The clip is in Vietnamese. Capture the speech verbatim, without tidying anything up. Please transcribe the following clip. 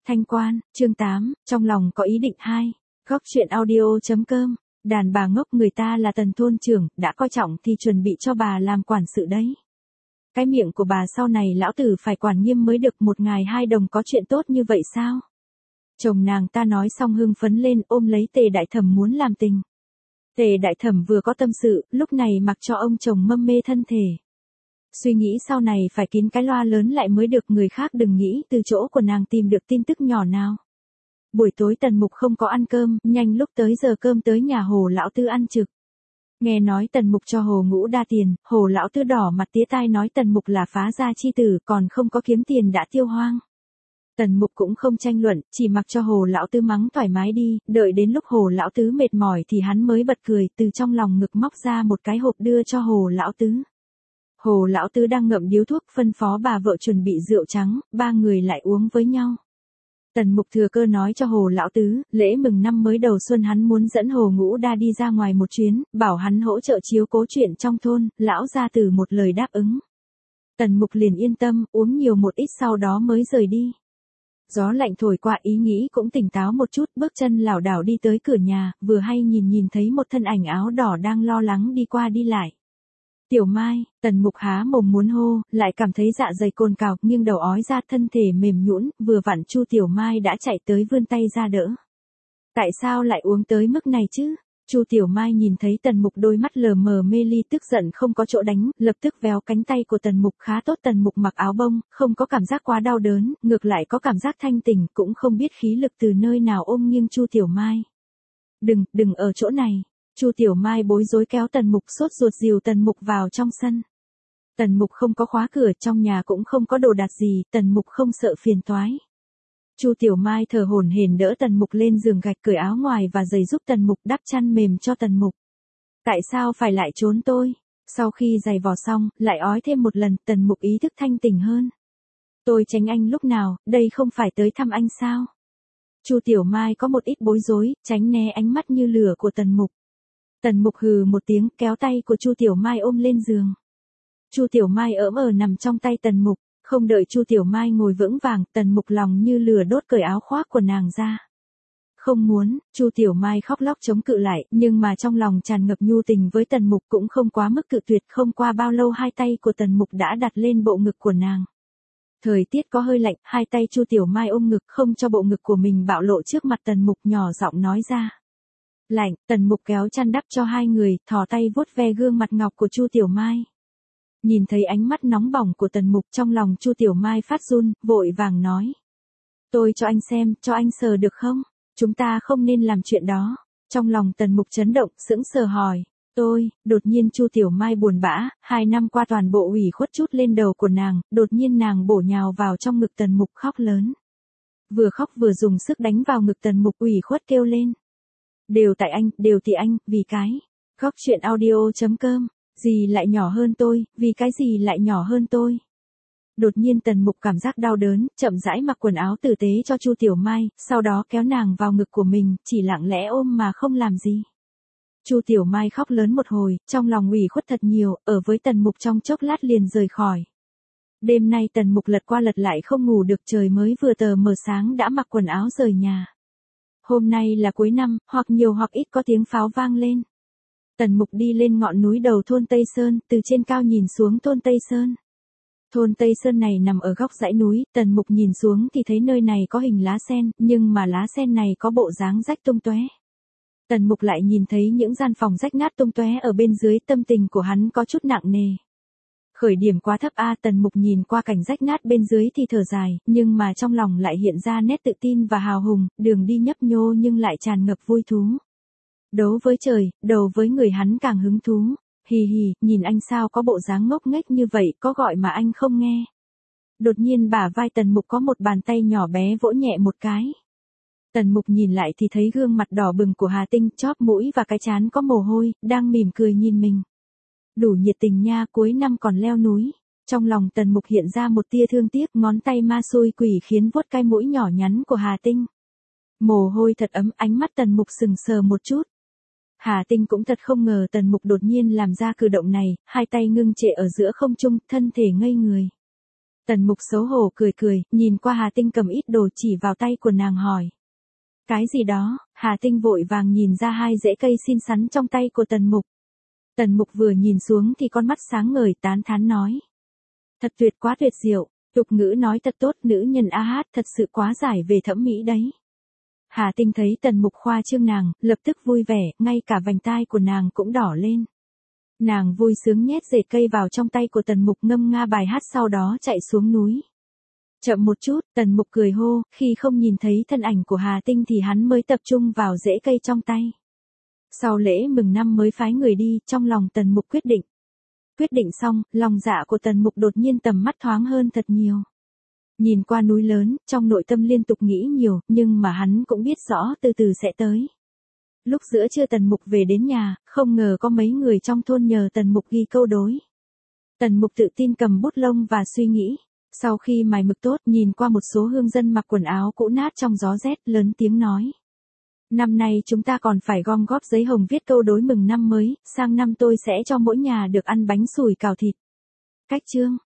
Thanh Quan, chương tám, trong lòng có ý định hai. Góc truyện audio.com, đàn bà ngốc người ta là Tần thôn trưởng, đã coi trọng thì chuẩn bị cho bà làm quản sự đấy. Cái miệng của bà sau này lão tử phải quản nghiêm mới được, một ngày hai đồng có chuyện tốt như vậy sao? Chồng nàng ta nói xong hưng phấn lên, ôm lấy Tề Đại Thẩm muốn làm tình. Tề Đại Thẩm vừa có tâm sự, lúc này mặc cho ông chồng mâm mê thân thể. Suy nghĩ sau này phải kín cái loa lớn lại mới được, người khác đừng nghĩ từ chỗ của nàng tìm được tin tức nhỏ nào. Buổi tối Tần Mục không có ăn cơm, nhanh lúc tới giờ cơm tới nhà Hồ lão tư ăn trực. Nghe nói Tần Mục cho Hồ Ngũ Đa tiền, Hồ lão tư đỏ mặt tía tai nói Tần Mục là phá gia chi tử, còn không có kiếm tiền đã tiêu hoang. Tần Mục cũng không tranh luận, chỉ mặc cho Hồ lão tư mắng thoải mái đi, đợi đến lúc Hồ lão tứ mệt mỏi thì hắn mới bật cười, từ trong lòng ngực móc ra một cái hộp đưa cho Hồ lão tứ. Hồ lão tứ đang ngậm điếu thuốc, phân phó bà vợ chuẩn bị rượu trắng, ba người lại uống với nhau. Tần Mục thừa cơ nói cho Hồ lão tứ, lễ mừng năm mới đầu xuân hắn muốn dẫn Hồ Ngũ Đa đi ra ngoài một chuyến, bảo hắn hỗ trợ chiếu cố chuyện trong thôn, lão gia tử một lời đáp ứng. Tần Mục liền yên tâm, uống nhiều một ít sau đó mới rời đi. Gió lạnh thổi qua, ý nghĩ cũng tỉnh táo một chút, bước chân lảo đảo đi tới cửa nhà, vừa hay nhìn nhìn thấy một thân ảnh áo đỏ đang lo lắng đi qua đi lại. Tiểu Mai, Tần Mục há mồm muốn hô, lại cảm thấy dạ dày cồn cào, nghiêng đầu ói ra, thân thể mềm nhũn, vừa vặn Chu Tiểu Mai đã chạy tới vươn tay ra đỡ. Tại sao lại uống tới mức này chứ? Chu Tiểu Mai nhìn thấy Tần Mục đôi mắt lờ mờ mê ly, tức giận không có chỗ đánh, lập tức véo cánh tay của Tần Mục, khá tốt Tần Mục mặc áo bông, không có cảm giác quá đau đớn, ngược lại có cảm giác thanh tỉnh, cũng không biết khí lực từ nơi nào ôm nghiêng Chu Tiểu Mai. Đừng, đừng ở chỗ này. Chu Tiểu Mai bối rối kéo Tần Mục, sốt ruột dìu Tần Mục vào trong sân. Tần Mục không có khóa cửa, trong nhà cũng không có đồ đạc gì, Tần Mục không sợ phiền toái. Chu Tiểu Mai thở hổn hển đỡ Tần Mục lên giường gạch, cởi áo ngoài và giày giúp Tần Mục, đắp chăn mềm cho Tần Mục. Tại sao phải lại trốn tôi? Sau khi giày vò xong, lại ói thêm một lần, Tần Mục ý thức thanh tỉnh hơn. Tôi tránh anh lúc nào, đây không phải tới thăm anh sao? Chu Tiểu Mai có một ít bối rối, tránh né ánh mắt như lửa của Tần Mục. Tần Mục hừ một tiếng, kéo tay của Chu Tiểu Mai ôm lên giường. Chu Tiểu Mai ỡm ờ nằm trong tay Tần Mục, không đợi Chu Tiểu Mai ngồi vững vàng, Tần Mục lòng như lửa đốt cởi áo khoác của nàng ra. Không muốn, Chu Tiểu Mai khóc lóc chống cự lại, nhưng mà trong lòng tràn ngập nhu tình với Tần Mục, cũng không quá mức cự tuyệt. Không qua bao lâu hai tay của Tần Mục đã đặt lên bộ ngực của nàng. Thời tiết có hơi lạnh, hai tay Chu Tiểu Mai ôm ngực không cho bộ ngực của mình bạo lộ trước mặt Tần Mục, nhỏ giọng nói ra. Lạnh, Tần Mục kéo chăn đắp cho hai người, thò tay vuốt ve gương mặt ngọc của Chu Tiểu Mai. Nhìn thấy ánh mắt nóng bỏng của Tần Mục, trong lòng Chu Tiểu Mai phát run, vội vàng nói. Tôi cho anh xem, cho anh sờ được không? Chúng ta không nên làm chuyện đó. Trong lòng Tần Mục chấn động, sững sờ hỏi. Tôi, đột nhiên Chu Tiểu Mai buồn bã, hai năm qua toàn bộ ủy khuất chút lên đầu của nàng, đột nhiên nàng bổ nhào vào trong ngực Tần Mục khóc lớn. Vừa khóc vừa dùng sức đánh vào ngực Tần Mục, ủy khuất kêu lên. Đều tại anh, đều tại anh, vì cái. Góc truyện audio.com, gì lại nhỏ hơn tôi, vì cái gì lại nhỏ hơn tôi. Đột nhiên Tần Mục cảm giác đau đớn, chậm rãi mặc quần áo tử tế cho Chu Tiểu Mai, sau đó kéo nàng vào ngực của mình, chỉ lặng lẽ ôm mà không làm gì. Chu Tiểu Mai khóc lớn một hồi, trong lòng ủy khuất thật nhiều, ở với Tần Mục trong chốc lát liền rời khỏi. Đêm nay Tần Mục lật qua lật lại không ngủ được, trời mới vừa tờ mờ sáng đã mặc quần áo rời nhà. Hôm nay là cuối năm, hoặc nhiều hoặc ít có tiếng pháo vang lên. Tần Mục đi lên ngọn núi đầu thôn Tây Sơn, từ trên cao nhìn xuống thôn Tây Sơn. Thôn Tây Sơn này nằm ở góc dãy núi, Tần Mục nhìn xuống thì thấy nơi này có hình lá sen, nhưng mà lá sen này có bộ dáng rách tung tóe. Tần Mục lại nhìn thấy những gian phòng rách nát tung tóe ở bên dưới, tâm tình của hắn có chút nặng nề. Khởi điểm quá thấp a, Tần Mục nhìn qua cảnh rách nát bên dưới thì thở dài, nhưng mà trong lòng lại hiện ra nét tự tin và hào hùng, đường đi nhấp nhô nhưng lại tràn ngập vui thú. Đấu với trời, đầu với người hắn càng hứng thú. Hì hì, nhìn anh sao có bộ dáng ngốc nghếch như vậy, có gọi mà anh không nghe. Đột nhiên bả vai Tần Mục có một bàn tay nhỏ bé vỗ nhẹ một cái. Tần Mục nhìn lại thì thấy gương mặt đỏ bừng của Hà Tinh, chóp mũi và cái trán có mồ hôi, đang mỉm cười nhìn mình. Đủ nhiệt tình nha, cuối năm còn leo núi. Trong lòng Tần Mục hiện ra một tia thương tiếc, ngón tay ma xui quỷ khiến vuốt cái mũi nhỏ nhắn của Hà Tinh. Mồ hôi thật ấm, ánh mắt Tần Mục sừng sờ một chút. Hà Tinh cũng thật không ngờ Tần Mục đột nhiên làm ra cử động này, hai tay ngưng trệ ở giữa không trung, thân thể ngây người. Tần Mục xấu hổ cười cười, nhìn qua Hà Tinh cầm ít đồ chỉ vào tay của nàng hỏi. Cái gì đó? Hà Tinh vội vàng nhìn ra hai rễ cây xinh xắn trong tay của Tần Mục. Tần Mục vừa nhìn xuống thì con mắt sáng ngời tán thán nói. Thật tuyệt quá tuyệt diệu, tục ngữ nói thật tốt, nữ nhân a hát thật sự quá giải về thẩm mỹ đấy. Hà Tinh thấy Tần Mục khoa trương nàng, lập tức vui vẻ, ngay cả vành tai của nàng cũng đỏ lên. Nàng vui sướng nhét rễ cây vào trong tay của Tần Mục ngâm nga bài hát sau đó chạy xuống núi. Chậm một chút, Tần Mục cười hô, khi không nhìn thấy thân ảnh của Hà Tinh thì hắn mới tập trung vào rễ cây trong tay. Sau lễ mừng năm mới phái người đi, trong lòng Tần Mục quyết định. Quyết định xong, lòng dạ của Tần Mục đột nhiên tầm mắt thoáng hơn thật nhiều. Nhìn qua núi lớn, trong nội tâm liên tục nghĩ nhiều, nhưng mà hắn cũng biết rõ từ từ sẽ tới. Lúc giữa trưa Tần Mục về đến nhà, không ngờ có mấy người trong thôn nhờ Tần Mục ghi câu đối. Tần Mục tự tin cầm bút lông và suy nghĩ. Sau khi mài mực tốt, nhìn qua một số hương dân mặc quần áo cũ nát trong gió rét, lớn tiếng nói. Năm nay chúng ta còn phải gom góp giấy hồng viết câu đối mừng năm mới, sang năm tôi sẽ cho mỗi nhà được ăn bánh sủi cào thịt. Cách chương,